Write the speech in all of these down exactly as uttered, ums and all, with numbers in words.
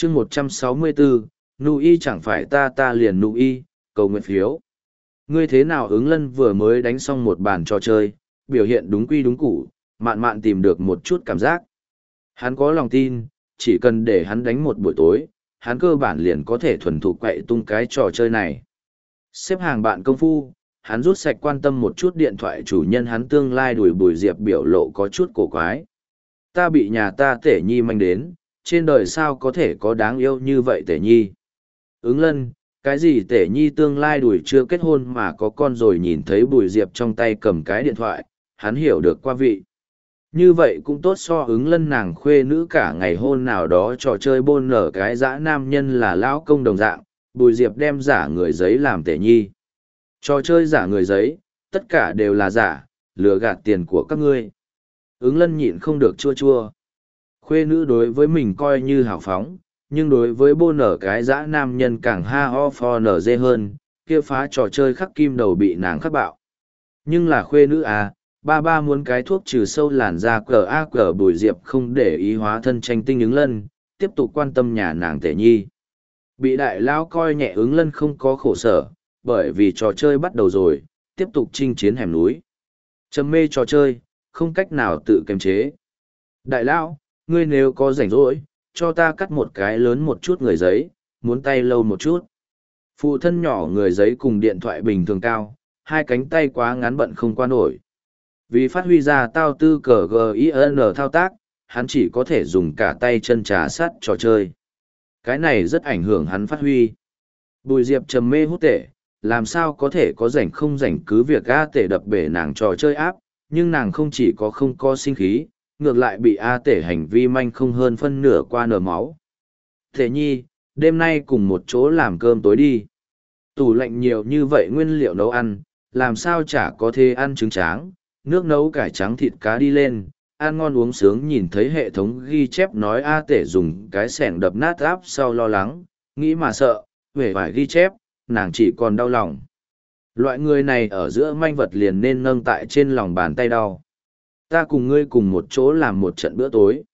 chương một trăm sáu mươi bốn, nụ y chẳng phải ta ta liền nụ y, cầu nguyện phiếu. Ngươi thế nào ứng lân vừa mới đánh xong một bàn trò chơi, biểu hiện đúng quy đúng củ, mạn mạn tìm được một chút cảm giác. Hắn có lòng tin, chỉ cần để hắn đánh một buổi tối, hắn cơ bản liền có thể thuần thục quậy tung cái trò chơi này. Xếp hàng bạn công phu, hắn rút sạch quan tâm một chút điện thoại chủ nhân hắn tương lai đuổi Bùi Diệp biểu lộ có chút cổ quái. Ta bị nhà ta Tể Nhi manh đến, trên đời sao có thể có đáng yêu như vậy Tể Nhi. Ứng lân, cái gì Tể Nhi tương lai đuổi chưa kết hôn mà có con rồi, nhìn thấy Bùi Diệp trong tay cầm cái điện thoại, hắn hiểu được qua vị. Như vậy cũng tốt so ứng lân nàng khuê nữ cả ngày hôn nào đó trò chơi bôn nở cái dã nam nhân là lão công đồng dạng, Bùi Diệp đem giả người giấy làm Tể Nhi. Trò chơi giả người giấy, tất cả đều là giả, lừa gạt tiền của các ngươi. Ứng lân nhịn không được chua chua. Khuê nữ đối với mình coi như hào phóng, nhưng đối với bôn nở cái dã nam nhân càng ha ho pho nở dê hơn, kia phá trò chơi khắc kim đầu bị nàng khắc bạo. Nhưng là khuê nữ à, ba ba muốn cái thuốc trừ sâu làn da cờ a cờ. Bùi Diệp không để ý hóa thân tranh tinh ứng lân, tiếp tục quan tâm nhà nàng Tể Nhi. Bị đại lao coi nhẹ ứng lân không có khổ sở, bởi vì trò chơi bắt đầu rồi, tiếp tục chinh chiến hẻm núi. Trầm mê trò chơi, không cách nào tự kiềm chế. Đại lão, ngươi nếu có rảnh rỗi, cho ta cắt một cái lớn một chút người giấy, muốn tay lâu một chút. Phụ thân nhỏ người giấy cùng điện thoại bình thường cao, hai cánh tay quá ngắn bận không qua nổi. Vì phát huy ra tao tư cờ gin thao tác, hắn chỉ có thể dùng cả tay chân trà sát trò chơi. Cái này rất ảnh hưởng hắn phát huy. Bùi Diệp trầm mê hút tể, làm sao có thể có rảnh không rảnh cứ việc A tể đập bể nàng trò chơi áp, nhưng nàng không chỉ có không có sinh khí, ngược lại bị A tể hành vi manh không hơn phân nửa qua nở máu. Tể Nhi, đêm nay cùng một chỗ làm cơm tối đi. Tủ lạnh nhiều như vậy nguyên liệu nấu ăn, làm sao chả có thể ăn trứng tráng, nước nấu cải trắng thịt cá đi lên, ăn ngon uống sướng. Nhìn thấy hệ thống ghi chép nói A tể dùng cái sẻng đập nát áp sau lo lắng, nghĩ mà sợ, về phải ghi chép, nàng chỉ còn đau lòng. Loại người này ở giữa manh vật liền nên nâng tại trên lòng bàn tay đau. Ta cùng ngươi cùng một chỗ làm một trận bữa tối.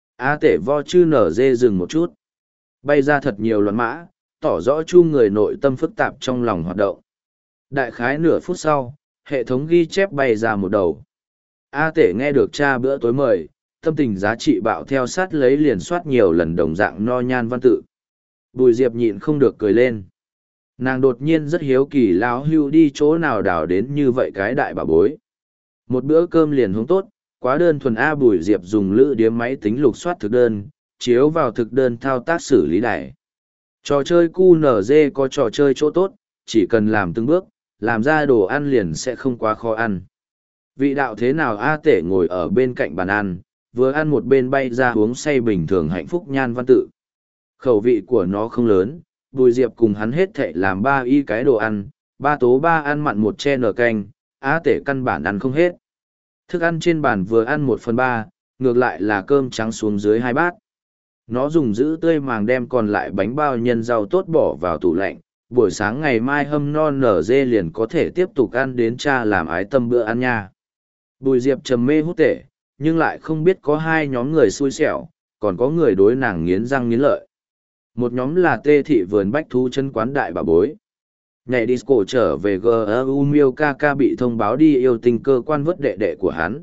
A tể vo chư nở dê dừng một chút. Bay ra thật nhiều loạn mã, tỏ rõ chu người nội tâm phức tạp trong lòng hoạt động. Đại khái nửa phút sau, hệ thống ghi chép bay ra một đầu. A tể nghe được cha bữa tối mời, tâm tình giá trị bạo theo sát lấy liền soát nhiều lần đồng dạng no nhan văn tự. Bùi Diệp nhịn không được cười lên. Nàng đột nhiên rất hiếu kỳ lão hưu đi chỗ nào đào đến như vậy cái đại bà bối. Một bữa cơm liền hướng tốt, quá đơn thuần A. Bùi Diệp dùng lữ điếm máy tính lục soát thực đơn, chiếu vào thực đơn thao tác xử lý đài. Trò chơi cu nở dê có trò chơi chỗ tốt, chỉ cần làm từng bước, làm ra đồ ăn liền sẽ không quá khó ăn. Vị đạo thế nào A tể ngồi ở bên cạnh bàn ăn, vừa ăn một bên bay ra uống say bình thường hạnh phúc nhan văn tự. Khẩu vị của nó không lớn, Bùi Diệp cùng hắn hết thệ làm ba y cái đồ ăn, ba tố ba ăn mặn một che nở canh, A tể căn bản ăn không hết. Thức ăn trên bàn vừa ăn một phần ba, ngược lại là cơm trắng xuống dưới hai bát. Nó dùng giữ tươi màng đem còn lại bánh bao nhân rau tốt bỏ vào tủ lạnh, buổi sáng ngày mai hâm non nở dê liền có thể tiếp tục ăn đến cha làm ái tâm bữa ăn nha. Bùi Diệp trầm mê hút tể, nhưng lại không biết có hai nhóm người xui xẻo, còn có người đối nàng nghiến răng nghiến lợi. Một nhóm là tê thị vườn bách thú chân quán đại bà bối. Nhảy disco trở về giê e u Miêu ca ca bị thông báo đi yêu tinh cơ quan vớt đệ đệ của hắn.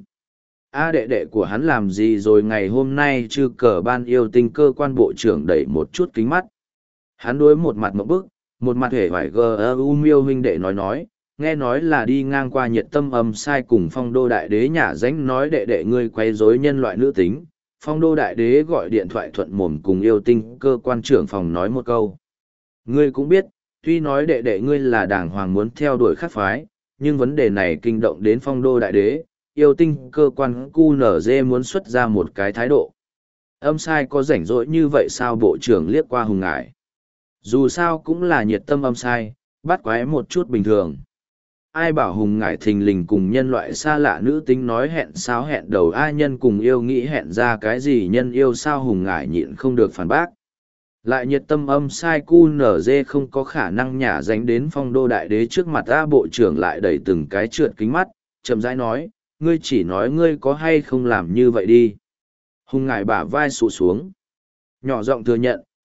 A đệ đệ của hắn làm gì rồi ngày hôm nay chư cờ ban yêu tinh cơ quan bộ trưởng đẩy một chút kính mắt. Hắn đối một mặt mộng bức, một mặt hề hoài giê e u Miêu huynh đệ nói nói, nghe nói là đi ngang qua nhiệt tâm âm sai cùng phong đô đại đế nhả ránh nói đệ đệ ngươi quay rối nhân loại nữ tính. Phong đô đại đế gọi điện thoại thuận mồm cùng yêu tinh cơ quan trưởng phòng nói một câu. Ngươi cũng biết, tuy nói đệ đệ ngươi là đàng hoàng muốn theo đuổi khắc phái, nhưng vấn đề này kinh động đến phong đô đại đế, yêu tinh cơ quan cu nở dê muốn xuất ra một cái thái độ. Âm sai có rảnh rỗi như vậy sao? Bộ trưởng liếc qua Hùng Ngải. Dù sao cũng là nhiệt tâm âm sai, bắt quái một chút bình thường. Ai bảo Hùng Ngải thình lình cùng nhân loại xa lạ nữ tính nói hẹn sao hẹn đầu ai nhân cùng yêu nghĩ hẹn ra cái gì nhân yêu sao? Hùng Ngải nhịn không được phản bác. Lại nhiệt tâm âm sai cu nở dê không có khả năng nhả dánh đến phong đô đại đế trước mặt A. Bộ trưởng lại đẩy từng cái trượt kính mắt, chậm rãi nói, ngươi chỉ nói ngươi có hay không làm như vậy đi. Hùng Ngải bả vai sụ xuống. Nhỏ giọng thừa nhận,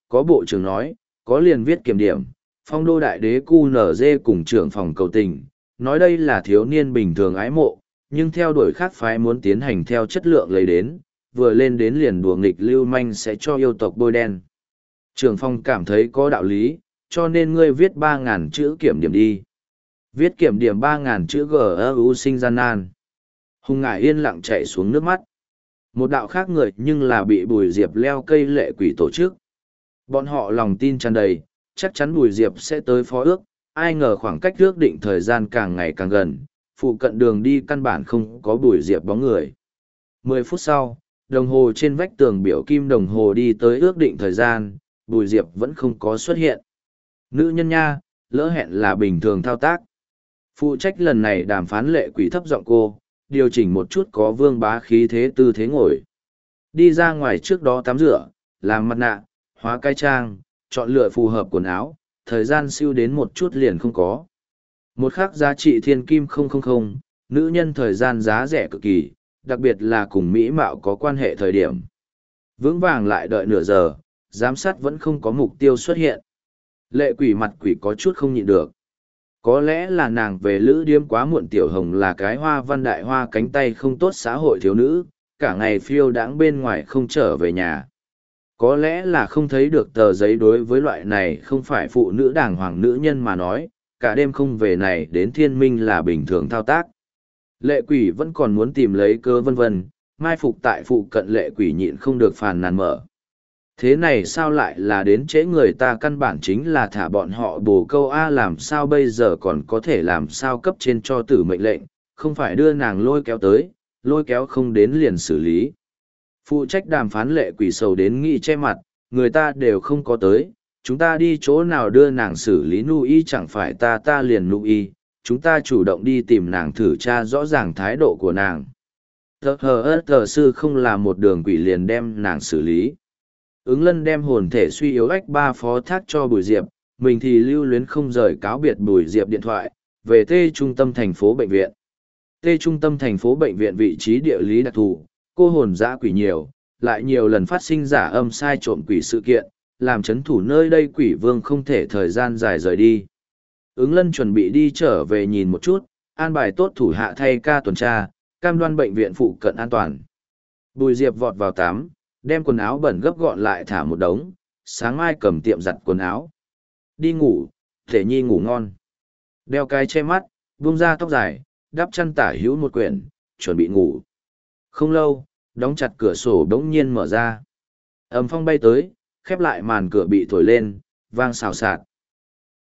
có bộ trưởng nói, có liền viết kiểm điểm, phong đô đại đế cu nở dê cùng trưởng phòng cầu tình, nói đây là thiếu niên bình thường ái mộ, nhưng theo đuổi khác phái muốn tiến hành theo chất lượng lấy đến, vừa lên đến liền đùa nghịch lưu manh sẽ cho yêu tộc bôi đen. Trưởng phòng cảm thấy có đạo lý, cho nên ngươi viết ba ngàn chữ kiểm điểm đi. Viết kiểm điểm ba ngàn chữ g ơ u sinh gian nan. Hùng Ngải yên lặng chạy xuống nước mắt. Một đạo khác người nhưng là bị Bùi Diệp leo cây lệ quỷ tổ chức. Bọn họ lòng tin tràn đầy, chắc chắn Bùi Diệp sẽ tới phó ước, ai ngờ khoảng cách ước định thời gian càng ngày càng gần, phụ cận đường đi căn bản không có Bùi Diệp bóng người. Mười phút sau, đồng hồ trên vách tường biểu kim đồng hồ đi tới ước định thời gian, Bùi Diệp vẫn không có xuất hiện. Nữ nhân nha, lỡ hẹn là bình thường thao tác. Phụ trách lần này đàm phán lệ quỷ thấp giọng cô, điều chỉnh một chút có vương bá khí thế tư thế ngồi. Đi ra ngoài trước đó tắm rửa, làm mặt nạ, hóa cai trang, chọn lựa phù hợp quần áo, thời gian siêu đến một chút liền không có. Một khắc giá trị thiên kim không không không, nữ nhân thời gian giá rẻ cực kỳ, đặc biệt là cùng mỹ mạo có quan hệ thời điểm. Vững vàng lại đợi nửa giờ, giám sát vẫn không có mục tiêu xuất hiện. Lệ quỷ mặt quỷ có chút không nhịn được. Có lẽ là nàng về lữ điếm quá muộn, Tiểu Hồng là cái hoa văn đại hoa cánh tay không tốt xã hội thiếu nữ, cả ngày phiêu đãng bên ngoài không trở về nhà. Có lẽ là không thấy được tờ giấy, đối với loại này không phải phụ nữ đàng hoàng nữ nhân mà nói, cả đêm không về này đến thiên minh là bình thường thao tác. Lệ quỷ vẫn còn muốn tìm lấy cơ vân vân, mai phục tại phụ cận lệ quỷ nhịn không được phàn nàn mở. Thế này sao lại là đến trễ người ta, căn bản chính là thả bọn họ bồ câu A, làm sao bây giờ còn có thể làm sao cấp trên cho tử mệnh lệnh, không phải đưa nàng lôi kéo tới, lôi kéo không đến liền xử lý. Phụ trách đàm phán lệ quỷ sầu đến nghĩ che mặt, người ta đều không có tới, chúng ta đi chỗ nào đưa nàng xử lý nu y, chẳng phải ta ta liền nu y, chúng ta chủ động đi tìm nàng thử tra rõ ràng thái độ của nàng. Tờ hờ ớt tờ sư không là một đường quỷ liền đem nàng xử lý. Ứng Lân đem hồn thể suy yếu ách ba phó thác cho Bùi Diệp, mình thì lưu luyến không rời cáo biệt Bùi Diệp điện thoại, về T trung tâm thành phố bệnh viện. T trung tâm thành phố bệnh viện vị trí địa lý đặc thù, cô hồn dã quỷ nhiều, lại nhiều lần phát sinh giả âm sai trộm quỷ sự kiện, làm chấn thủ nơi đây quỷ vương không thể thời gian dài rời đi. Ứng Lân chuẩn bị đi trở về nhìn một chút, an bài tốt thủ hạ thay ca tuần tra, cam đoan bệnh viện phụ cận an toàn. Bùi Diệp vọt vào tắm, đem quần áo bẩn gấp gọn lại thả một đống, sáng mai cầm tiệm giặt quần áo. Đi ngủ, thể nhi ngủ ngon. Đeo cái che mắt, buông ra tóc dài, đắp chăn tả hữu một quyển, chuẩn bị ngủ. Không lâu, đóng chặt cửa sổ đống nhiên mở ra. Ấm phong bay tới, khép lại màn cửa bị thổi lên, vang xào xạc.